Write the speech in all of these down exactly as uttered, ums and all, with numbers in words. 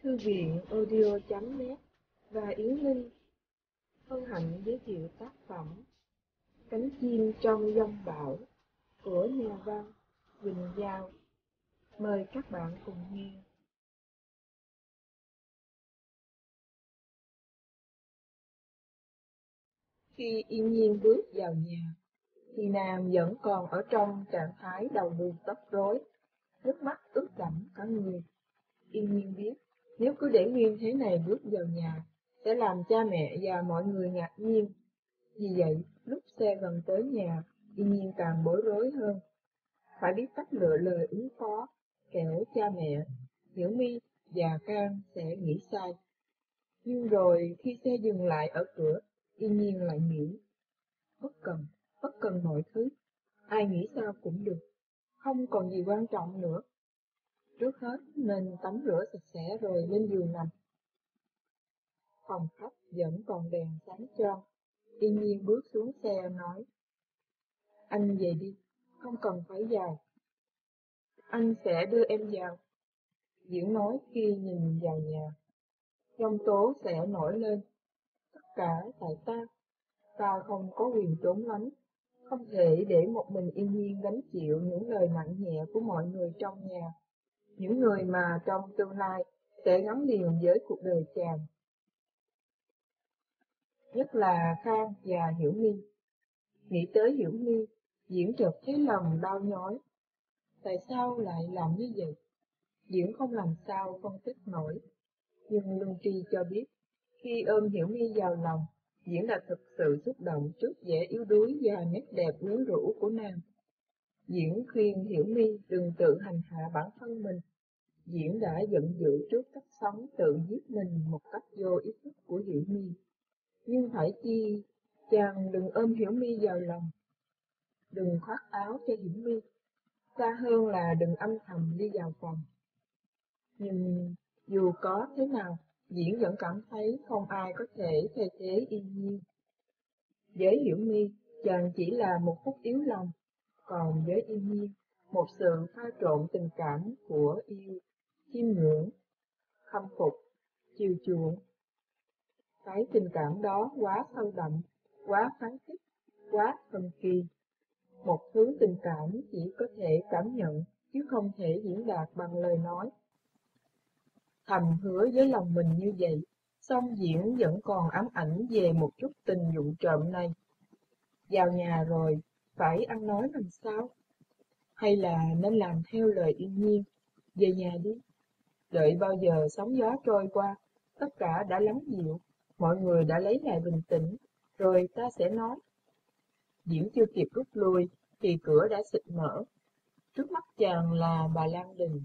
Thư viện audio chấm net và Yến Linh hân hạnh giới thiệu tác phẩm Cánh chim trong giông bão của nhà văn Quỳnh Giao. Mời các bạn cùng nghe. Khi Yên Nhiên bước vào nhà, thì nàng vẫn còn ở trong trạng thái đầu đuôi tóc rối, nước mắt ướt đẫm cả người. Yên Nhiên biết, nếu cứ để nguyên thế này bước vào nhà, sẽ làm cha mẹ và mọi người ngạc nhiên. Vì vậy, lúc xe gần tới nhà, Yên Nhiên càng bối rối hơn. Phải biết cách lựa lời ứng phó, kẻo cha mẹ, Hiểu My và Can sẽ nghĩ sai. Nhưng rồi khi xe dừng lại ở cửa, Yên Nhiên lại nghĩ, bất cần, bất cần mọi thứ, ai nghĩ sao cũng được, không còn gì quan trọng nữa. Trước hết nên tắm rửa sạch sẽ rồi lên giường nằm. Phòng khách vẫn còn đèn sáng choang. Yên Nhiên bước xuống xe nói, anh về đi, không cần phải vào. Anh sẽ đưa em vào. Diễn nói khi nhìn vào nhà. Giông tố sẽ nổi lên. Tất cả tại ta. Ta không có quyền trốn lánh. Không thể để một mình Yên Nhiên gánh chịu những lời nặng nhẹ của mọi người trong nhà. Những người mà trong tương lai sẽ gắn liền với cuộc đời chàng. Nhất là Khang và Hiểu My. Nghĩ tới Hiểu My, Diễn chợt thấy lòng đau nhói. Tại sao lại làm như vậy? Diễn không làm sao phân tích nổi. Nhưng Lương Tri cho biết, khi ôm Hiểu My vào lòng, Diễn đã thực sự xúc động trước vẻ yếu đuối và nét đẹp quyến rũ của nàng. Diễn khuyên Hiểu My đừng tự hành hạ bản thân mình. Diễn đã giận dữ trước cách sống tự giết mình một cách vô ý thức của Hiểu My. Nhưng phải chi, chàng đừng ôm Hiểu My vào lòng. Đừng khoác áo cho Hiểu My. Xa hơn là đừng âm thầm đi vào phòng. Nhưng dù có thế nào, Diễn vẫn cảm thấy không ai có thể thay thế Yên Nhiên. Với Hiểu My, chàng chỉ là một phút yếu lòng, còn với Yên Nhiên, một sự pha trộn tình cảm của yêu, chiêm ngưỡng, khâm phục, chiều chuộng. Cái tình cảm đó quá sâu đậm, quá phán khích, quá thần kỳ. Một thứ tình cảm chỉ có thể cảm nhận, chứ không thể diễn đạt bằng lời nói. Thầm hứa với lòng mình như vậy, song Diễn vẫn còn ám ảnh về một chút tình vụng trộm này. Vào nhà rồi, phải ăn nói làm sao? Hay là nên làm theo lời Yên Nhiên, về nhà đi. Đợi bao giờ sóng gió trôi qua, tất cả đã lắng dịu, mọi người đã lấy lại bình tĩnh, rồi ta sẽ nói. Diễn chưa kịp rút lui, thì cửa đã xịt mở. Trước mắt chàng là bà Lan Đình.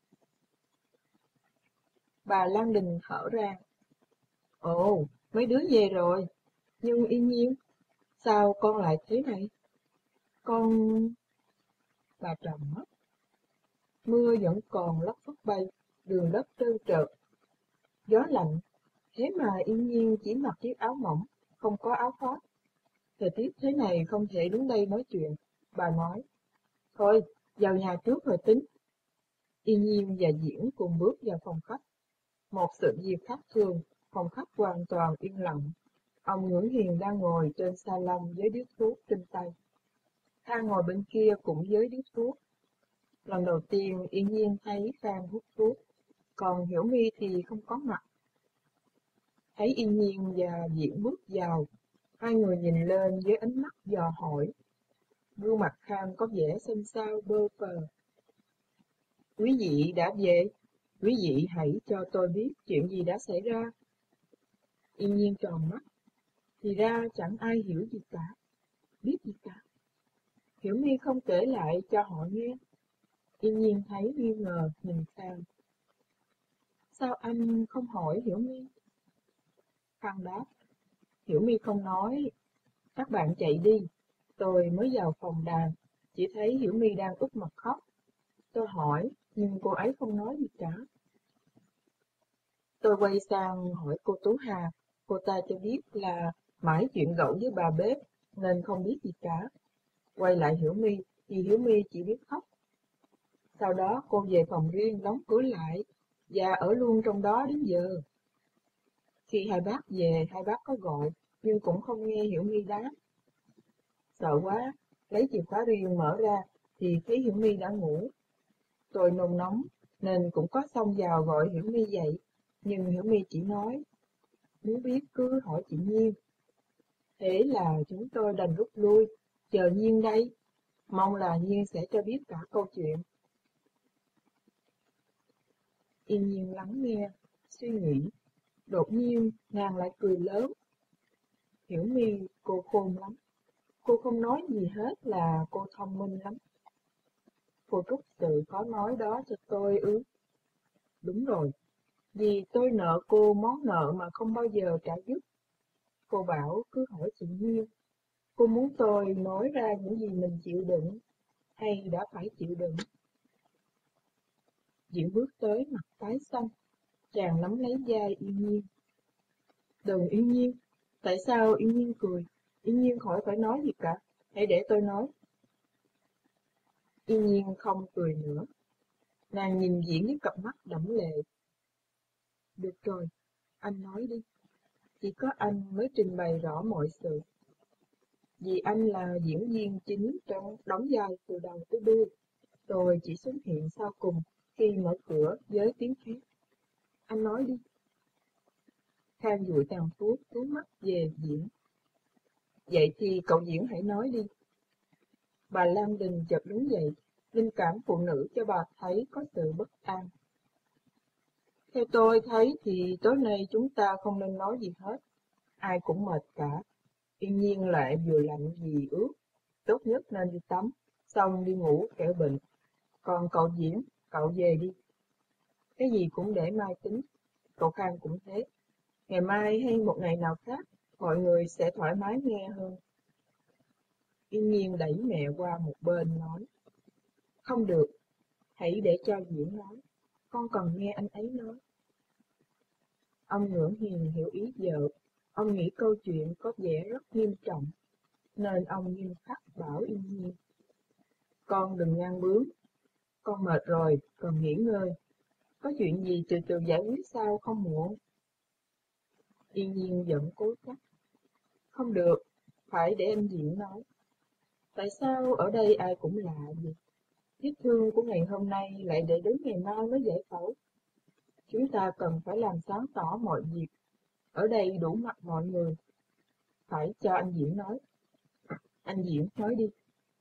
Bà Lan Đình thở ra. Ồ, mấy đứa về rồi. Nhưng Yên Nhiên, sao con lại thế này? Con... Bà trầm mắt. Mưa vẫn còn lất phất bay, đường đất trơn trượt. Gió lạnh, thế mà Yên Nhiên chỉ mặc chiếc áo mỏng, không có áo khoác. Thời tiết thế này không thể đứng đây nói chuyện. Bà nói, thôi, vào nhà trước rồi tính. Yên Nhiên và Diễn cùng bước vào phòng khách. Một sự việc khác thường, phòng khách hoàn toàn yên lặng. Ông Nguyễn Hiền đang ngồi trên salon với điếu thuốc trên tay. Khang ngồi bên kia cũng với điếu thuốc. Lần đầu tiên Yên Nhiên thấy Khang hút thuốc, còn Hiểu My thì không có mặt. Thấy Yên Nhiên và Diễn bước vào, hai người nhìn lên với ánh mắt dò hỏi. Gương mặt Khang có vẻ xanh xao bơ phờ. Quý vị đã về, quý vị hãy cho tôi biết chuyện gì đã xảy ra. Yên Nhiên tròn mắt, thì ra chẳng ai hiểu gì cả, biết gì cả. Hiểu My không kể lại cho họ nghe. Yên Nhiên thấy nghi ngờ nhìn Khang. Sao anh không hỏi Hiểu My? Khang đáp, Hiểu My không nói. Các bạn chạy đi, tôi mới vào phòng đàn, chỉ thấy Hiểu My đang úp mặt khóc. Tôi hỏi, nhưng cô ấy không nói gì cả. Tôi quay sang hỏi cô Tú Hà, cô ta cho biết là mãi chuyện gẫu với bà bếp, nên không biết gì cả. Quay lại Hiểu My, thì Hiểu My chỉ biết khóc. Sau đó cô về phòng riêng đóng cửa lại, và ở luôn trong đó đến giờ. Khi hai bác về, hai bác có gọi, nhưng cũng không nghe Hiểu My đáp. Sợ quá, lấy chìa khóa riêng mở ra, thì thấy Hiểu My đã ngủ. Tôi nôn nóng, nên cũng có xông vào gọi Hiểu My dậy, nhưng Hiểu My chỉ nói, muốn biết cứ hỏi chị Nhiên. Thế là chúng tôi đành rút lui, chờ Nhiên đây, mong là Nhiên sẽ cho biết cả câu chuyện. Yên Nhiên lắng nghe, suy nghĩ, đột nhiên nàng lại cười lớn. Hiểu My, cô khôn lắm, cô không nói gì hết là cô thông minh lắm. Cô trút sự khó nói đó cho tôi ư? Đúng rồi, vì tôi nợ cô món nợ mà không bao giờ trả dứt. Cô bảo cứ hỏi chị Nhiên. Cô muốn tôi nói ra những gì mình chịu đựng, hay đã phải chịu đựng. Diễn bước tới mặt tái xanh, chàng nắm lấy vai Yên Nhiên. Đừng Yên Nhiên, tại sao Yên Nhiên cười? Yên Nhiên khỏi phải nói gì cả, hãy để tôi nói. Yên Nhiên không cười nữa, nàng nhìn Diễn với cặp mắt đẫm lệ. Được rồi, anh nói đi, chỉ có anh mới trình bày rõ mọi sự. Vì anh là diễn viên chính trong đóng vai từ đầu tới đuôi, rồi chỉ xuất hiện sau cùng khi mở cửa với tiếng khét. Anh nói đi. Khang dụi tàn thuốc, hướng mắt về Diễn. Vậy thì cậu Diễn hãy nói đi. Bà Lan Đình chợt đứng dậy, linh cảm phụ nữ cho bà thấy có sự bất an. Theo tôi thấy thì tối nay chúng ta không nên nói gì hết. Ai cũng mệt cả. Yên Nhiên lại vừa lạnh vì ướt. Tốt nhất nên đi tắm, xong đi ngủ kẻo bệnh. Còn cậu Diễn, cậu về đi. Cái gì cũng để mai tính. Cậu Khang cũng thế. Ngày mai hay một ngày nào khác, mọi người sẽ thoải mái nghe hơn. Yên Nhiên đẩy mẹ qua một bên nói. Không được, hãy để cho Diễn nói. Con cần nghe anh ấy nói. Ông Ngưỡng Hiền hiểu ý vợ. Ông nghĩ câu chuyện có vẻ rất nghiêm trọng, nên ông nghiêm khắc bảo Yên Nhiên. Con đừng ngang bướng. Con mệt rồi, cần nghỉ ngơi. Có chuyện gì từ từ giải quyết sau không muộn. Yên Nhiên vẫn cố chấp. Không được, phải để anh Diễn nói. Tại sao ở đây ai cũng lạ vậy? Vết thương của ngày hôm nay lại để đến ngày mai mới giải phẫu. Chúng ta cần phải làm sáng tỏ mọi việc. Ở đây đủ mặt mọi người. Phải cho anh Diễn nói. Anh Diễn nói đi.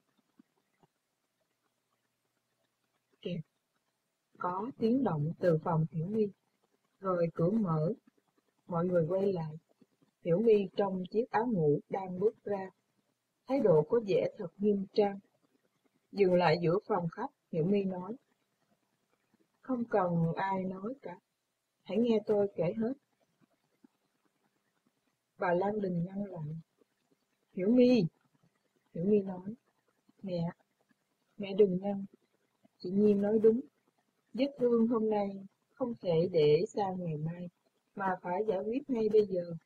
Kìa, có tiếng động từ phòng Hiểu My. Rồi cửa mở. Mọi người quay lại. Hiểu My trong chiếc áo ngủ đang bước ra. Thái độ có vẻ thật nghiêm trang. Dừng lại giữa phòng khách, Hiểu My nói. Không cần ai nói cả. Hãy nghe tôi kể hết. Bà Lan Đình ngăn lại. Hiểu My. Hiểu My nói. Mẹ, mẹ đừng ngăn. Chị Nhiên nói đúng. Vết thương hôm nay không thể để sang ngày mai, mà phải giải quyết ngay bây giờ.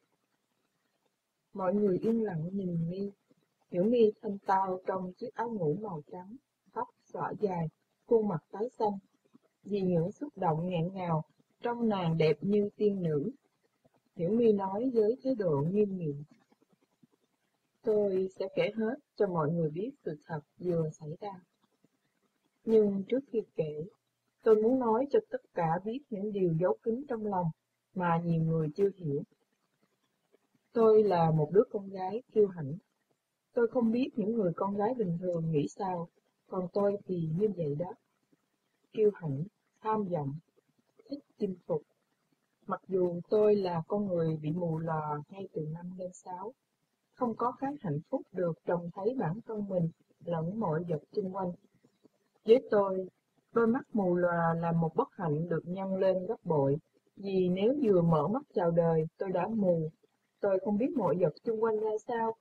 Mọi người yên lặng nhìn My. Hiểu My thanh tao trong chiếc áo ngủ màu trắng, tóc xõa dài, khuôn mặt tái xanh. Vì những xúc động nghẹn ngào, trong nàng đẹp như tiên nữ. Hiểu My nói với thái độ nghiêm nghị. Tôi sẽ kể hết cho mọi người biết sự thật vừa xảy ra. Nhưng trước khi kể, tôi muốn nói cho tất cả biết những điều giấu kín trong lòng mà nhiều người chưa hiểu. Tôi là một đứa con gái kiêu hãnh. Tôi không biết những người con gái bình thường nghĩ sao, còn tôi thì như vậy đó. Kiêu hãnh, tham vọng, thích chinh phục. Mặc dù tôi là con người bị mù lòa ngay từ năm lên sáu, không có cái hạnh phúc được trông thấy bản thân mình lẫn mọi vật xung quanh. Với tôi, đôi mắt mù lòa là một bất hạnh được nhân lên gấp bội, vì nếu vừa mở mắt chào đời tôi đã mù, tôi không biết mọi vật xung quanh ra sao.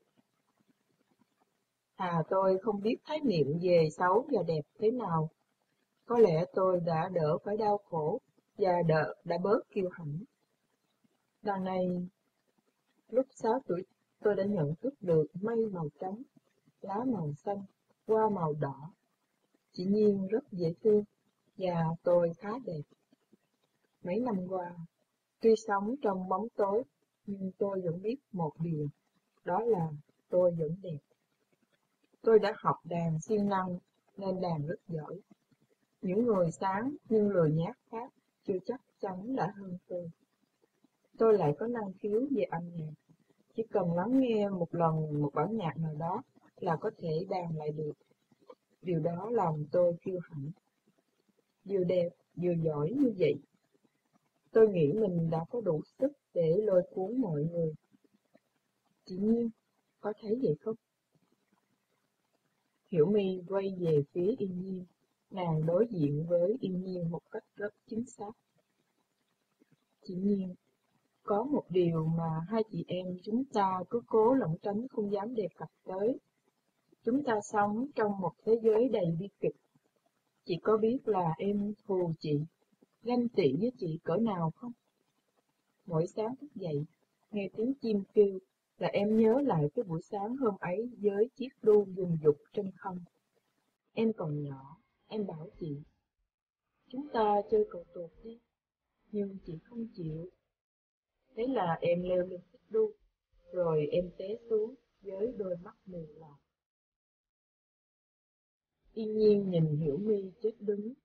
À, tôi không biết khái niệm về xấu và đẹp thế nào. Có lẽ tôi đã đỡ phải đau khổ và đỡ, đã bớt kiêu hãnh. Đằng này, lúc sáu tuổi, tôi đã nhận thức được mây màu trắng, lá màu xanh, hoa màu đỏ. Chị Nhiên rất dễ thương, và tôi khá đẹp. Mấy năm qua, tuy sống trong bóng tối, nhưng tôi vẫn biết một điều, đó là tôi vẫn đẹp. Tôi đã học đàn siêng năng nên đàn rất giỏi. Những người sáng nhưng lười nhác khác chưa chắc chắn đã hơn tôi. Tôi lại có năng khiếu về âm nhạc. Chỉ cần lắng nghe một lần một bản nhạc nào đó là có thể đàn lại được. Điều đó làm tôi kiêu hãnh. Vừa đẹp, vừa giỏi như vậy, tôi nghĩ mình đã có đủ sức để lôi cuốn mọi người. Chị Nhiên, có thấy vậy không? Hiểu My quay về phía Yên Nhiên. Nàng đối diện với Yên Nhiên một cách rất chính xác. Chị Nhiên, có một điều mà hai chị em chúng ta cứ cố lẩn tránh không dám đề cập tới. Chúng ta sống trong một thế giới đầy bi kịch. Chị có biết là em thù chị, ganh tị với chị cỡ nào không? Mỗi sáng thức dậy, nghe tiếng chim kêu là em nhớ lại cái buổi sáng hôm ấy với chiếc đu dùng dục trên không. Em còn nhỏ, em bảo chị, chúng ta chơi cầu tuột đi, nhưng chị không chịu. Thế là em leo lên chiếc đu, rồi em té xuống với đôi mắt mù lòa. Yên Nhiên nhìn Hiểu My chết đứng.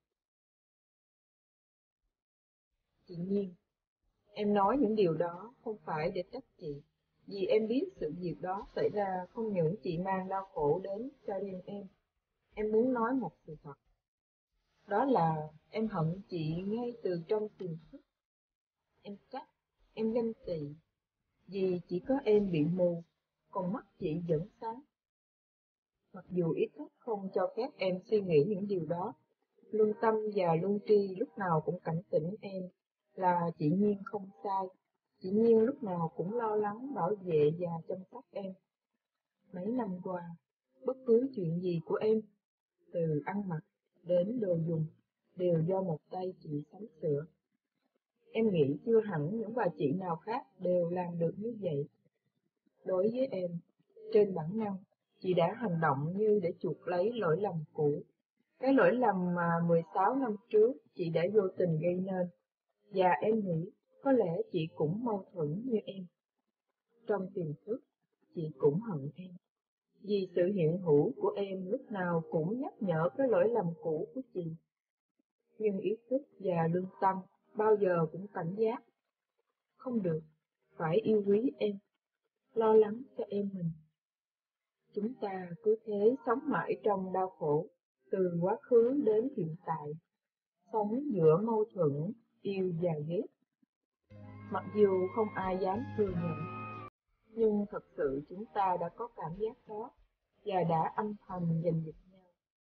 Chị Nhiên, em nói những điều đó không phải để trách chị, vì em biết sự việc đó xảy ra không những chị mang đau khổ đến cho riêng em. Em muốn nói một sự thật. Đó là em hận chị ngay từ trong tiềm thức. Em trách, em ganh tị, vì chỉ có em bị mù, còn mắt chị vẫn sáng. Mặc dù ý thức không cho phép em suy nghĩ những điều đó, lương tâm và lương tri lúc nào cũng cảnh tỉnh em là chị Nhiên không sai. Chị Nhiên lúc nào cũng lo lắng, bảo vệ và chăm sóc em. Mấy năm qua, bất cứ chuyện gì của em, từ ăn mặc đến đồ dùng, đều do một tay chị sắm sửa. Em nghĩ chưa hẳn những bà chị nào khác đều làm được như vậy. Đối với em, trên bản năng, chị đã hành động như để chuộc lấy lỗi lầm cũ. Cái lỗi lầm mà mười sáu năm trước chị đã vô tình gây nên. Và em nghĩ có lẽ chị cũng mâu thuẫn như em. Trong tiềm thức, chị cũng hận em. Vì sự hiện hữu của em lúc nào cũng nhắc nhở cái lỗi lầm cũ của chị. Nhưng ý thức và lương tâm bao giờ cũng cảnh giác. Không được, phải yêu quý em, lo lắng cho em mình. Chúng ta cứ thế sống mãi trong đau khổ, từ quá khứ đến hiện tại, sống giữa mâu thuẫn, yêu và ghét. Mặc dù không ai dám thừa nhận, nhưng thật sự chúng ta đã có cảm giác đó và đã âm thầm giành giật nhau.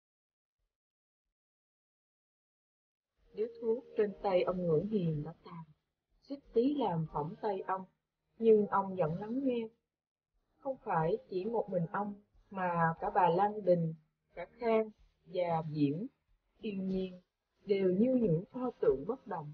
Điếu thuốc trên tay ông Ngưỡng Hiền đã tàn, suýt tí làm phỏng tay ông, nhưng ông vẫn lắng nghe. Không phải chỉ một mình ông, mà cả bà Lan Đình, cả Khang và Diễm, Yên Nhiên đều như những pho tượng bất động.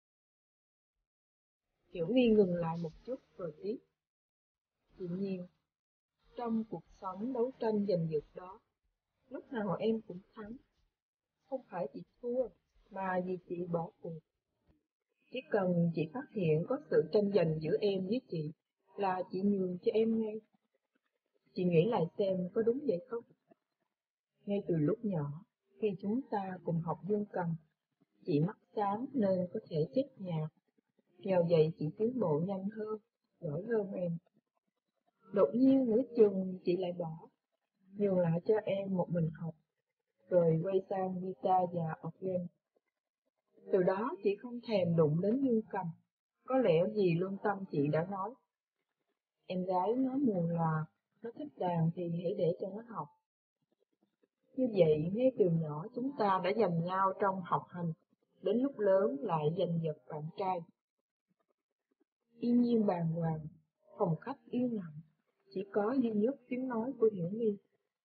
Hiểu My ngừng lại một chút rồi tiếp. Tự nhiên, trong cuộc sống đấu tranh giành giật đó, lúc nào em cũng thắng. Không phải chị thua, mà vì chị bỏ cuộc. Chỉ cần chị phát hiện có sự tranh giành giữa em với chị, là chị nhường cho em ngay. Chị nghĩ lại xem có đúng vậy không? Ngay từ lúc nhỏ, khi chúng ta cùng học dương cầm, chị mắt sáng nên có thể chép nhạc. Nhờ vậy chị tiến bộ nhanh hơn, giỏi hơn em. Đột nhiên nửa chừng chị lại bỏ, nhường lại cho em một mình học, rồi quay sang guitar và organ. Từ đó chị không thèm đụng đến dương cầm, có lẽ vì lương tâm chị đã nói. Em gái nó mù lòa, nó thích đàn thì hãy để cho nó học. Như vậy, ngay từ nhỏ chúng ta đã giành nhau trong học hành, đến lúc lớn lại giành giật bạn trai. Yên Nhiên bàng hoàng, phòng khách yên lặng, chỉ có duy nhất tiếng nói của Hiểu My.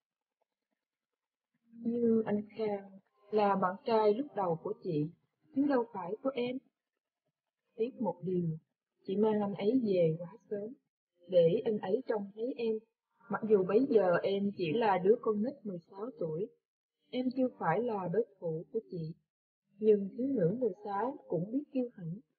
Như anh Khang là bạn trai lúc đầu của chị, chứ đâu phải của em. Tiếc một điều, chị mang anh ấy về quá sớm, để anh ấy trông thấy em. Mặc dù bấy giờ em chỉ là đứa con nít mười sáu tuổi, em chưa phải là đối thủ của chị, nhưng thiếu nữ mười sáu cũng biết kiêu hãnh,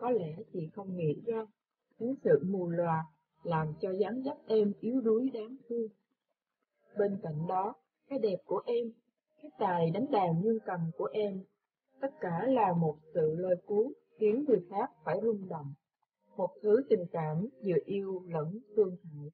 Có lẽ chị không nghĩ ra những sự mù lòa làm cho dáng dấp em yếu đuối đáng thương. Bên cạnh đó, cái đẹp của em, cái tài đánh đàn dương cầm của em, tất cả là một sự lôi cuốn khiến người khác phải rung động. Một thứ tình cảm vừa yêu lẫn thương hại.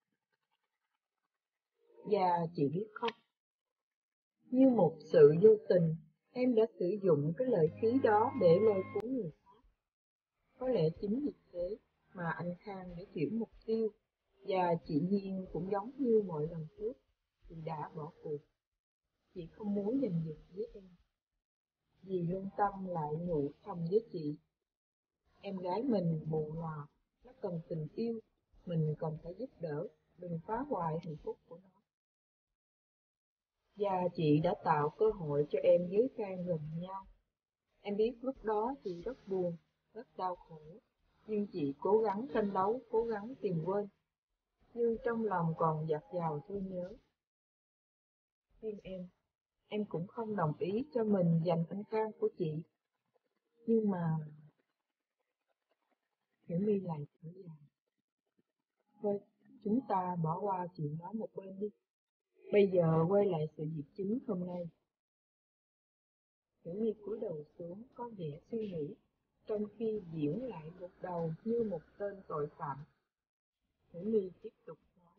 Và chị biết không, như một sự vô tình, em đã sử dụng cái lợi khí đó để lôi cuốn người khác. Có lẽ chính vì thế mà anh Khang đã chuyển mục tiêu, và chị Nhiên cũng giống như mọi lần trước, chị đã bỏ cuộc. Chị không muốn giành giật với em. Dì lương tâm lại nhủ thầm với chị. Em gái mình mù lòa, nó cần tình yêu, mình cần phải giúp đỡ, đừng phá hoại hạnh phúc của nó. Và chị đã tạo cơ hội cho em với Khang gần nhau. Em biết lúc đó chị rất buồn, rất đau khổ, nhưng chị cố gắng tranh đấu, cố gắng tìm quên. Nhưng trong lòng còn dạt dào thương nhớ. Riêng em, em cũng không đồng ý cho mình giành anh Khang của chị. Nhưng mà... Hiểu My lại thở dài. Thôi, chúng ta bỏ qua chuyện đó một bên đi. Bây giờ quay lại sự việc chính hôm nay. Hiểu My cúi đầu xuống có vẻ suy nghĩ, trong khi Diễn lại gục đầu như một tên tội phạm. Hiểu My tiếp tục nói.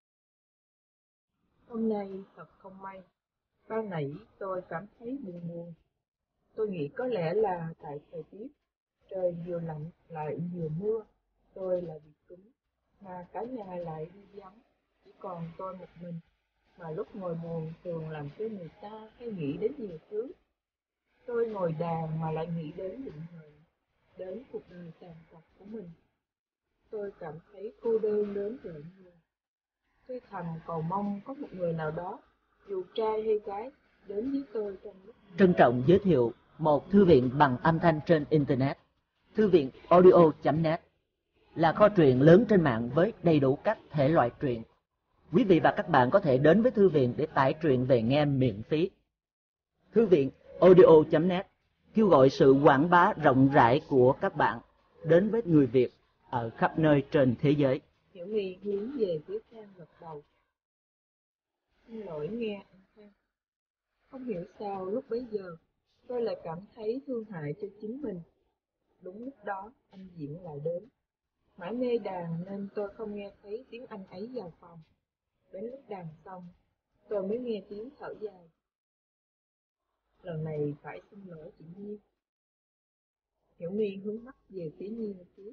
Hôm nay thật không may. Ban nãy tôi cảm thấy buồn buồn. Tôi nghĩ có lẽ là tại thời tiết. Trời vừa lạnh lại vừa mưa. Tôi là bị cúm, mà cả nhà lại đi vắng. Chỉ còn tôi một mình. Mà lúc ngồi buồn thường làm cho người ta hay nghĩ đến nhiều thứ. Tôi ngồi đàn mà lại nghĩ đến định mệnh, đến cuộc đời tàn tật của mình. Tôi cảm thấy cô đơn đến rợn người. Tôi thầm cầu mong có một người nào đó, dù trai hay gái, đến với tôi trong lúc này. Trân trọng giới thiệu một thư viện bằng âm thanh trên Internet. Thư viện audio chấm net là kho truyện lớn trên mạng với đầy đủ các thể loại truyện. Quý vị và các bạn có thể đến với thư viện để tải truyện về nghe miễn phí. Thư viện audio chấm net kêu gọi sự quảng bá rộng rãi của các bạn đến với người Việt ở khắp nơi trên thế giới. Hiểu My hướng về phía Khang gật đầu. Xin lỗi nghe anh Khang. Không hiểu sao lúc bấy giờ tôi lại cảm thấy thương hại cho chính mình. Đúng lúc đó anh Diễn lại đến. Mãi mê đàn nên tôi không nghe thấy tiếng anh ấy vào phòng. Đến lúc đàn xong, tôi mới nghe tiếng thở dài. Lần này phải xin lỗi chị Nhiên. Hiểu My hướng mắt về phía Nhiên trước.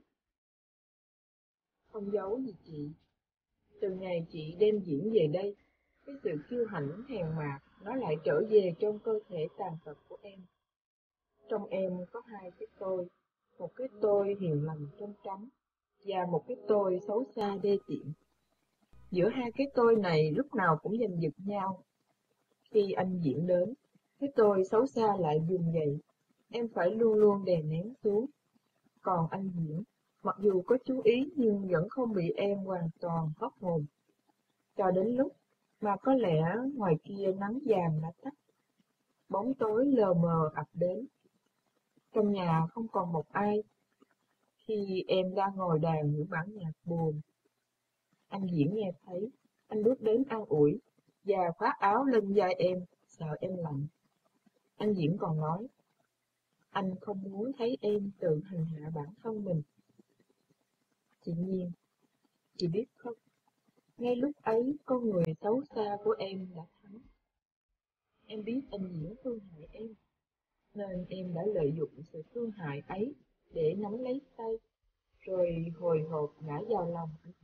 Không giấu gì chị. Từ ngày chị đem Diễn về đây, cái sự kiêu hãnh hèn mạt nó lại trở về trong cơ thể tàn tật của em. Trong em có hai cái tôi, một cái tôi hiền lành trong trắng và một cái tôi xấu xa đê tiện. Giữa hai cái tôi này lúc nào cũng giành giật nhau. Khi anh Diễn đến, cái tôi xấu xa lại vùng dậy, em phải luôn luôn đè nén xuống. Còn anh Diễn, mặc dù có chú ý nhưng vẫn không bị em hoàn toàn hóc hồn. Cho đến lúc mà có lẽ ngoài kia nắng vàng đã tắt, bóng tối lờ mờ ập đến. Trong nhà không còn một ai. Khi em đang ngồi đàn những bản nhạc buồn, anh Diễn nghe thấy, anh bước đến an ủi và khoác áo lên vai em, sợ em lạnh. Anh Diễn còn nói, anh không muốn thấy em tự hành hạ bản thân mình. Chị Nhiên, chị biết không, ngay lúc ấy con người xấu xa của em đã thắng. Em biết anh Diễn thương hại em, nên em đã lợi dụng sự thương hại ấy để nắm lấy tay, rồi hồi hộp ngã vào lòng anh.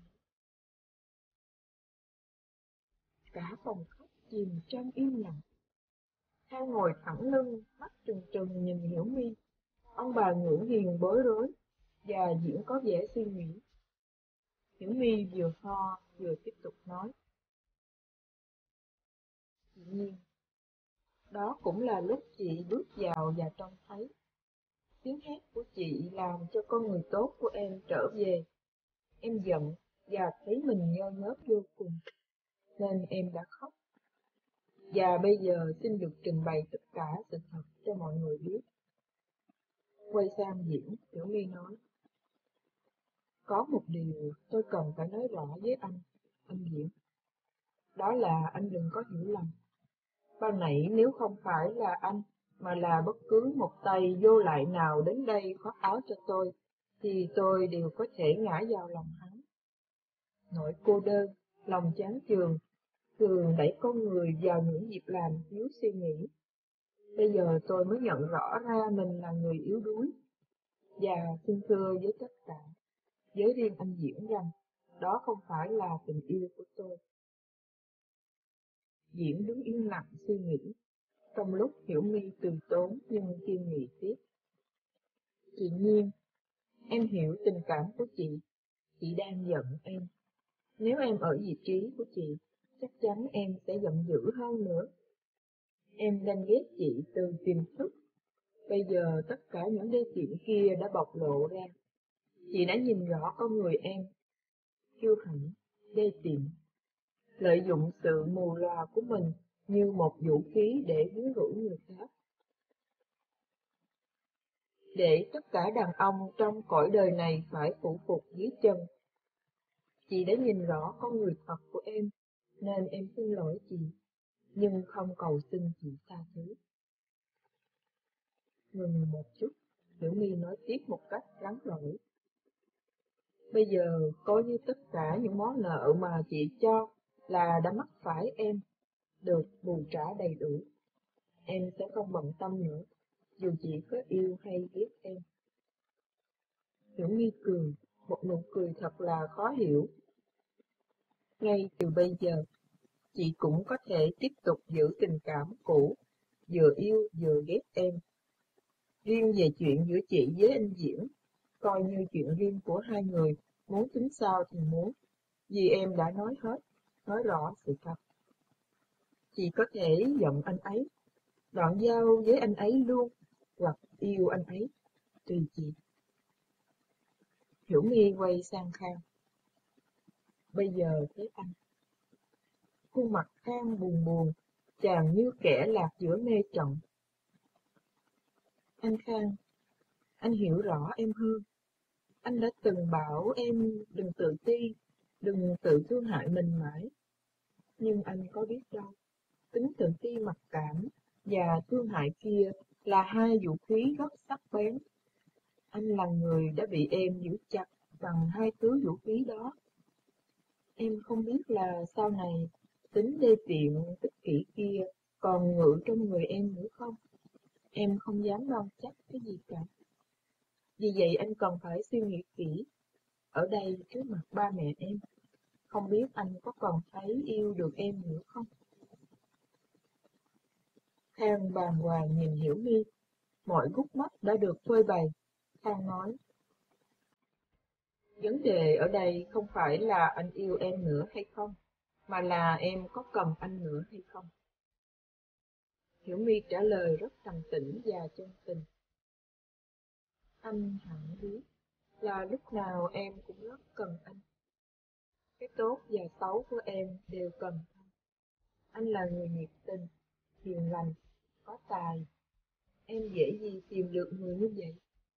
Cả phòng khách chìm trong im lặng. Khang ngồi thẳng lưng, mắt trừng trừng nhìn Hiểu My. Ông bà ngưỡng hiền bối rối, và Diễn có vẻ suy nghĩ. Hiểu My vừa ho vừa tiếp tục nói. Tự nhiên, đó cũng là lúc chị bước vào và trông thấy. Tiếng hét của chị làm cho con người tốt của em trở về. Em giận và thấy mình nhơ nhớp vô cùng, nên em đã khóc. Và bây giờ xin được trình bày tất cả sự thật cho mọi người biết. Quay sang Diễn, Hiểu My nói, có một điều tôi cần phải nói rõ với anh, anh Diễn. Đó là anh đừng có hiểu lầm. Ban nãy nếu không phải là anh, mà là bất cứ một tay vô lại nào đến đây khoác áo cho tôi, thì tôi đều có thể ngã vào lòng hắn. Nỗi cô đơn, lòng chán chường, thường đẩy con người vào những việc làm thiếu suy nghĩ. Bây giờ tôi mới nhận rõ ra mình là người yếu đuối. Và xin thưa với tất cả, với riêng anh Diễn rằng, đó không phải là tình yêu của tôi. Diễn đứng yên lặng suy nghĩ, trong lúc Hiểu My từ tốn nhưng kiên nghị tiếp. Chị Nhiên, em hiểu tình cảm của chị, chị đang giận em. Nếu em ở vị trí của chị, chắc chắn em sẽ giận dữ hơn nữa. Em đang ghét chị từ tiềm thức. Bây giờ tất cả những đê tiện kia đã bộc lộ ra. Chị đã nhìn rõ con người em, kiêu hãnh, đê tiện, lợi dụng sự mù lòa của mình như một vũ khí để quyến rũ người khác. Để tất cả đàn ông trong cõi đời này phải phụ phục dưới chân. Chị đã nhìn rõ con người thật của em, nên em xin lỗi chị, nhưng không cầu xin chị tha thứ. Ngừng một chút, Hiểu My nói tiếp một cách rắn rỏi. Bây giờ, coi như tất cả những món nợ mà chị cho là đã mắc phải em, được bù trả đầy đủ. Em sẽ không bận tâm nữa, dù chị có yêu hay ghét em. Hiểu My cười, một nụ cười thật là khó hiểu. Ngay từ bây giờ, chị cũng có thể tiếp tục giữ tình cảm cũ, vừa yêu vừa ghét em. Riêng về chuyện giữa chị với anh Diễn, coi như chuyện riêng của hai người, muốn tính sao thì muốn, vì em đã nói hết, nói rõ sự thật. Chị có thể giận anh ấy, đoạn giao với anh ấy luôn, hoặc yêu anh ấy, tùy chị. Hiểu My quay sang Khang. Bây giờ thế anh. Khuôn mặt Khang buồn buồn, chàng như kẻ lạc giữa mê trận. Anh Khang, anh hiểu rõ em hơn. Anh đã từng bảo em đừng tự ti, đừng tự thương hại mình mãi. Nhưng anh có biết đâu, tính tự ti mặc cảm và thương hại kia là hai vũ khí rất sắc bén. Anh là người đã bị em giữ chặt bằng hai thứ vũ khí đó. Em không biết là sau này tính đê tiện ích kỷ kia còn ngự trong người em nữa không? Em không dám đoan chắc cái gì cả. Vì vậy anh cần phải suy nghĩ kỹ. Ở đây trước mặt ba mẹ em, không biết anh có còn thấy yêu được em nữa không? Khang bàng hoàng nhìn Hiểu My, mọi gút mắt đã được phơi bày. Khang nói, vấn đề ở đây không phải là anh yêu em nữa hay không, mà là em có cần anh nữa hay không. Hiểu My trả lời rất trầm tĩnh và chân tình. Anh hẳn biết là lúc nào em cũng rất cần anh. Cái tốt và xấu của em đều cần anh. Anh là người nhiệt tình, hiền lành, có tài. Em dễ gì tìm được người như vậy?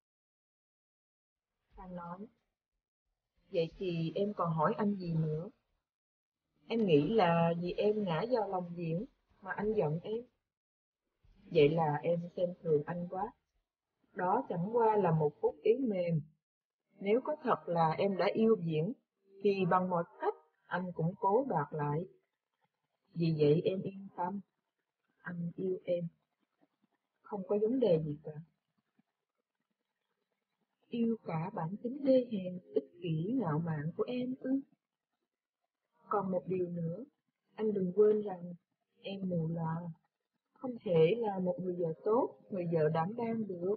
Khang nói, vậy thì em còn hỏi anh gì nữa? Em nghĩ là vì em ngã vào lòng Diễn mà anh giận em. Vậy là em xem thường anh quá. Đó chẳng qua là một phút ý mềm. Nếu có thật là em đã yêu Diễn, thì bằng mọi cách anh cũng cố đoạt lại. Vì vậy em yên tâm, anh yêu em. Không có vấn đề gì cả. Yêu cả bản tính đê hèn, ích kỷ, ngạo mạn của em ư? Còn một điều nữa, anh đừng quên rằng em mù lòa, không thể là một người vợ tốt, người vợ đảm đang được.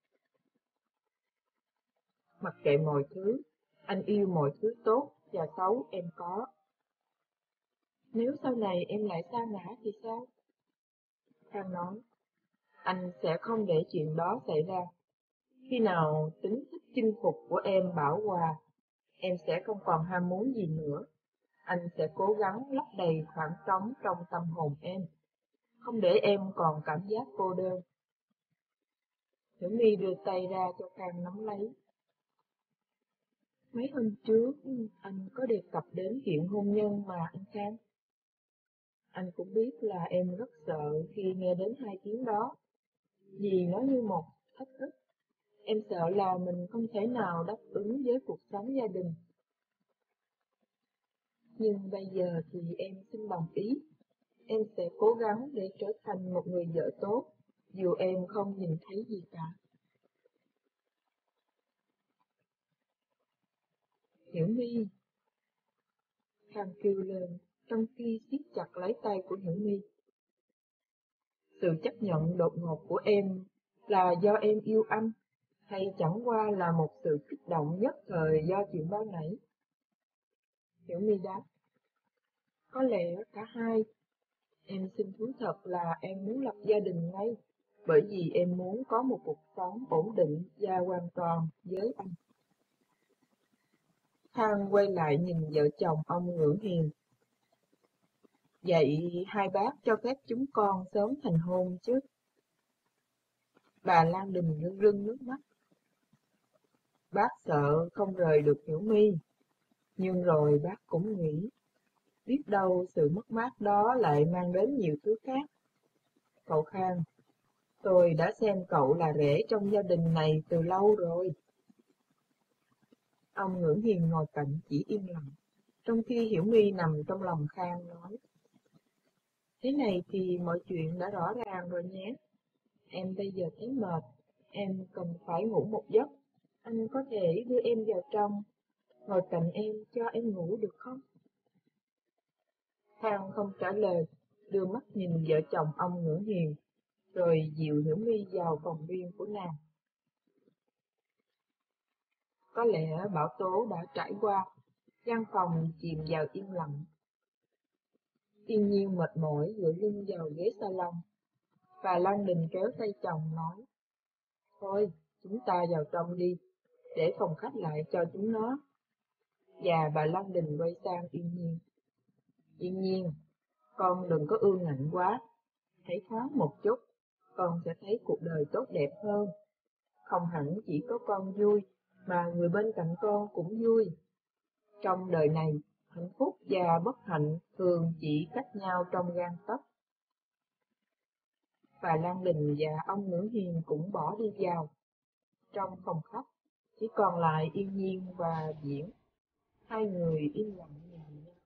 Mặc kệ mọi thứ, anh yêu mọi thứ tốt và xấu em có. Nếu sau này em lại sa ngã thì sao? Khang nói, anh sẽ không để chuyện đó xảy ra. Khi nào tính thích chinh phục của em bão hòa, em sẽ không còn ham muốn gì nữa. Anh sẽ cố gắng lấp đầy khoảng trống trong tâm hồn em, không để em còn cảm giác cô đơn. Hiểu My đưa tay ra cho Khang nắm lấy. Mấy hôm trước, anh có đề cập đến chuyện hôn nhân mà anh Khang. Anh cũng biết là em rất sợ khi nghe đến hai tiếng đó, vì nó như một thách thức. Em sợ là mình không thể nào đáp ứng với cuộc sống gia đình. Nhưng bây giờ thì em xin đồng ý. Em sẽ cố gắng để trở thành một người vợ tốt, dù em không nhìn thấy gì cả. Hiểu My, Khang kêu lên, trong khi siết chặt lấy tay của Hiểu My. Sự chấp nhận đột ngột của em là do em yêu anh, hay chẳng qua là một sự kích động nhất thời do chuyện ban nãy? Hiểu My đáp, có lẽ cả hai. Em xin thú thật là em muốn lập gia đình ngay, bởi vì em muốn có một cuộc sống ổn định và hoàn toàn với anh. Khang quay lại nhìn vợ chồng ông Ngưỡng Hiền. Vậy hai bác cho phép chúng con sớm thành hôn chứ? Bà Lan Đình rưng rưng nước mắt. Bác sợ không rời được Hiểu My, nhưng rồi bác cũng nghĩ, biết đâu sự mất mát đó lại mang đến nhiều thứ khác. Cậu Khang, tôi đã xem cậu là rể trong gia đình này từ lâu rồi. Ông Ngưỡng Hiền ngồi cạnh chỉ im lặng, trong khi Hiểu My nằm trong lòng Khang nói. Thế này thì mọi chuyện đã rõ ràng rồi nhé. Em bây giờ thấy mệt, em cần phải ngủ một giấc. Anh có thể đưa em vào trong, ngồi cạnh em cho em ngủ được không? Khang không trả lời, đưa mắt nhìn vợ chồng ông Ngưỡng Hiền, rồi dìu Hiểu My vào phòng riêng của nàng. Có lẽ bão tố đã trải qua, căn phòng chìm vào im lặng. Yên Nhiên mệt mỏi dựa lưng vào ghế salon, và Lan Đình kéo tay chồng nói, thôi, chúng ta vào trong đi, để phòng khách lại cho chúng nó. Và bà Lan Đình quay sang Yên Nhiên. Yên Nhiên, con đừng có ương ngạnh quá, hãy thoáng một chút, con sẽ thấy cuộc đời tốt đẹp hơn. Không hẳn chỉ có con vui, mà người bên cạnh con cũng vui. Trong đời này, hạnh phúc và bất hạnh thường chỉ cách nhau trong gang tấc. Bà Lan Đình và ông Ngưỡng Hiền cũng bỏ đi vào. Trong phòng khách, chỉ còn lại Yên Nhiên và Diễn. Hai người im lặng nhìn nhau.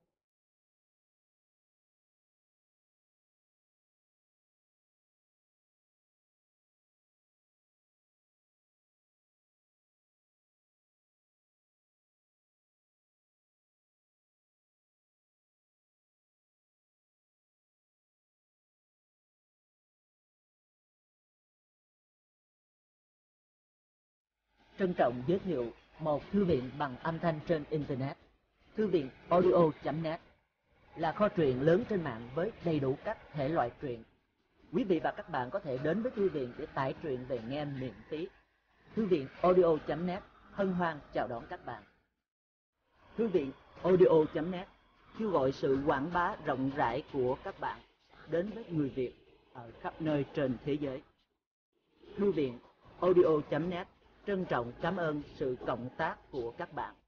Trân trọng giới thiệu một thư viện bằng âm thanh trên Internet. Thư viện audio chấm net là kho truyện lớn trên mạng với đầy đủ các thể loại truyện. Quý vị và các bạn có thể đến với thư viện để tải truyện về nghe miễn phí. Thư viện audio chấm net hân hoan chào đón các bạn. Thư viện audio chấm net kêu gọi sự quảng bá rộng rãi của các bạn đến với người Việt ở khắp nơi trên thế giới. Thư viện audio chấm net trân trọng cảm ơn sự cộng tác của các bạn.